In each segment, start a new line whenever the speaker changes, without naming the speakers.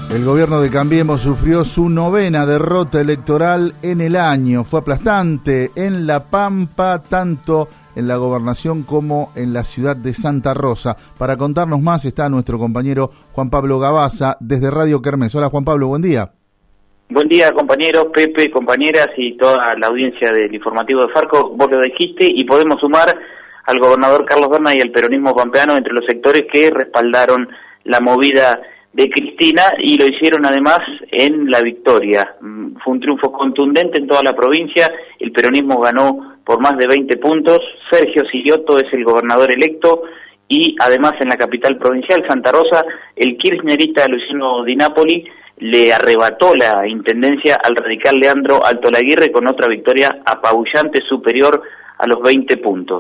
El gobierno de Cambiemos sufrió su 9ª derrota electoral en el año. Fue aplastante en La Pampa, tanto en la gobernación como en la ciudad de Santa Rosa. Para contarnos más está nuestro compañero Juan Pablo Gabaza desde Radio Kermés. Hola Juan Pablo, buen día.
Buen día compañeros, Pepe, compañeras y toda la audiencia del informativo de Farco. Vos lo dijiste y podemos sumar al gobernador Carlos Berna y al peronismo pampeano entre los sectores que respaldaron la movida de Cristina y lo hicieron además en la victoria. Fue un triunfo contundente en toda la provincia, el peronismo ganó por más de 20 puntos, Sergio Silioto es el gobernador electo y además en la capital provincial, Santa Rosa, el kirchnerista Luciano Di Napoli le arrebató la intendencia al radical Leandro Altolaguirre con otra victoria apabullante superior a los 20 puntos.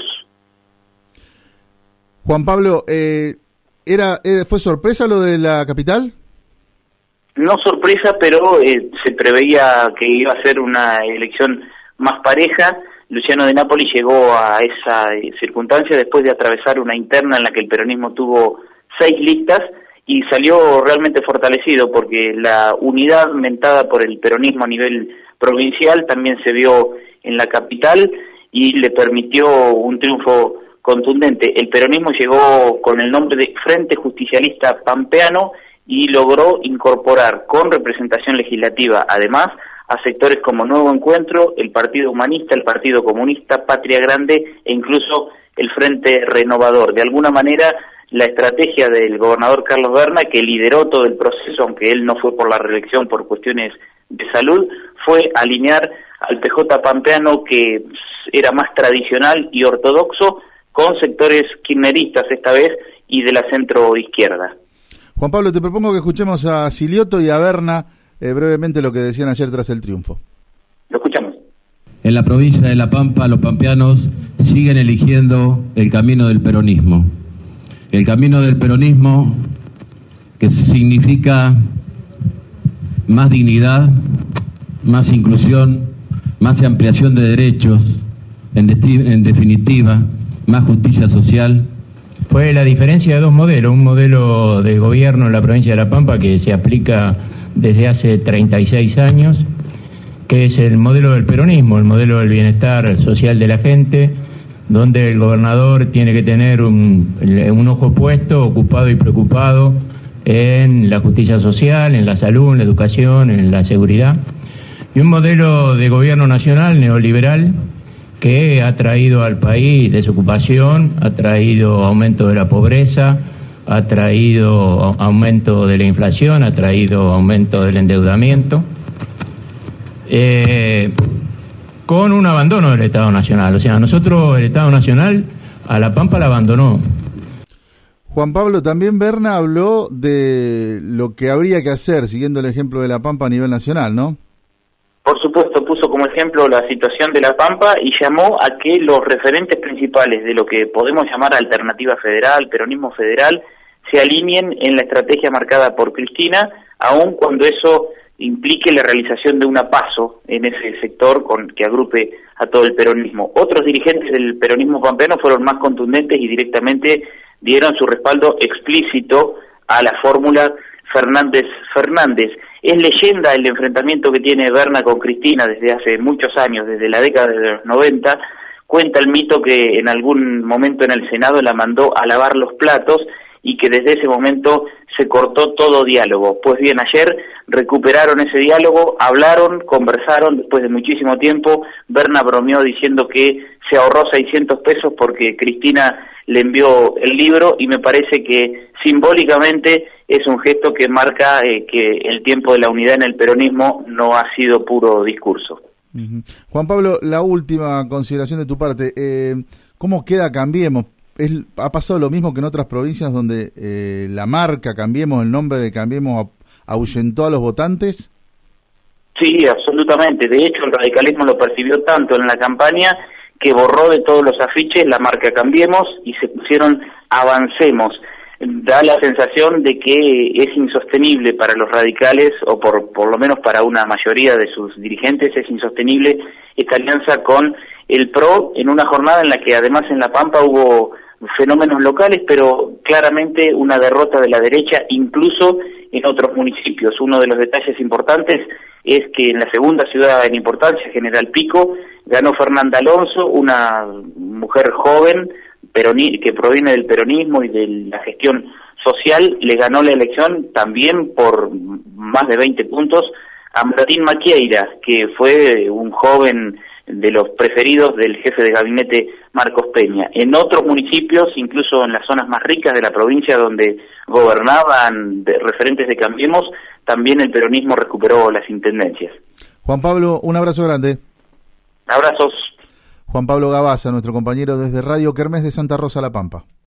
Juan Pablo, ¿fue sorpresa lo de la capital?
No sorpresa, pero se preveía que iba a ser una elección más pareja. Luciano Di Napoli llegó a esa circunstancia después de atravesar una interna en la que el peronismo tuvo 6 listas y salió realmente fortalecido porque la unidad mentada por el peronismo a nivel provincial también se vio en la capital y le permitió un triunfo contundente. El peronismo llegó con el nombre de Frente Justicialista Pampeano y logró incorporar con representación legislativa, además, a sectores como Nuevo Encuentro, el Partido Humanista, el Partido Comunista, Patria Grande e incluso el Frente Renovador. De alguna manera, la estrategia del gobernador Carlos Berna, que lideró todo el proceso, aunque él no fue por la reelección por cuestiones de salud, fue alinear al PJ pampeano, que era más tradicional y ortodoxo, con sectores kirchneristas esta vez y de la centro-izquierda.
Juan Pablo, te propongo que escuchemos a Silioto y a Berna brevemente lo que decían ayer tras el triunfo.
Lo escuchamos.
En la provincia de La Pampa, los pampeanos siguen eligiendo el camino del peronismo. El camino del peronismo que significa más dignidad, más inclusión, más ampliación de derechos, en definitiva, más justicia social.
Fue la diferencia de dos modelos, un modelo de gobierno en la provincia de La Pampa que se aplica desde hace 36 años, que es el modelo del peronismo, el modelo del bienestar social de la gente, donde el gobernador tiene que tener un ojo puesto, ocupado y preocupado en la justicia social, en la salud, en la educación, en la seguridad, y un modelo de gobierno nacional neoliberal que ha traído al país desocupación, ha traído aumento de la pobreza, ha traído aumento de la inflación, ha traído aumento del endeudamiento, con un abandono del Estado Nacional. O sea, nosotros, el Estado Nacional, a La Pampa la abandonó.
Juan Pablo, también Berna habló de lo que habría que hacer, siguiendo el ejemplo de La Pampa a nivel nacional, ¿no?
Por supuesto, puso como ejemplo la situación de La Pampa y llamó a que los referentes principales de lo que podemos llamar alternativa federal, peronismo federal, se alineen en la estrategia marcada por Cristina, aun cuando eso implique la realización de una PASO en ese sector que agrupe a todo el peronismo. Otros dirigentes del peronismo pampeano fueron más contundentes y directamente dieron su respaldo explícito a la fórmula Fernández-Fernández. Es leyenda el enfrentamiento que tiene Berna con Cristina desde hace muchos años, desde la década de los 90. Cuenta el mito que en algún momento en el Senado la mandó a lavar los platos y que desde ese momento se cortó todo diálogo. Pues bien, ayer recuperaron ese diálogo, hablaron, conversaron después de muchísimo tiempo. Berna bromeó diciendo que se ahorró 600 pesos porque Cristina le envió el libro y me parece que simbólicamente es un gesto que marca que el tiempo de la unidad en el peronismo no ha sido puro discurso.
Uh-huh. Juan Pablo, la última consideración de tu parte, ¿cómo queda Cambiemos? ¿Ha pasado lo mismo que en otras provincias donde la marca Cambiemos, el nombre de Cambiemos ahuyentó a los votantes?
Sí, absolutamente. De hecho, el radicalismo lo percibió tanto en la campaña que borró de todos los afiches la marca Cambiemos y se pusieron Avancemos. Da la sensación de que es insostenible para los radicales, o por lo menos para una mayoría de sus dirigentes, es insostenible esta alianza con el PRO en una jornada en la que además en La Pampa hubo fenómenos locales, pero claramente una derrota de la derecha, incluso en otros municipios. Uno de los detalles importantes es que en la segunda ciudad en importancia, General Pico, ganó Fernanda Alonso, una mujer joven que proviene del peronismo y de la gestión social, le ganó la elección también por más de 20 puntos a Martín Maquieira, que fue un joven de los preferidos del jefe de gabinete Marcos Peña. En otros municipios, incluso en las zonas más ricas de la provincia donde gobernaban referentes de Cambiemos, también el peronismo recuperó las intendencias.
Juan Pablo, un abrazo grande.
Abrazos.
Juan Pablo Gabaza, nuestro compañero desde Radio Kermés de Santa Rosa, La Pampa.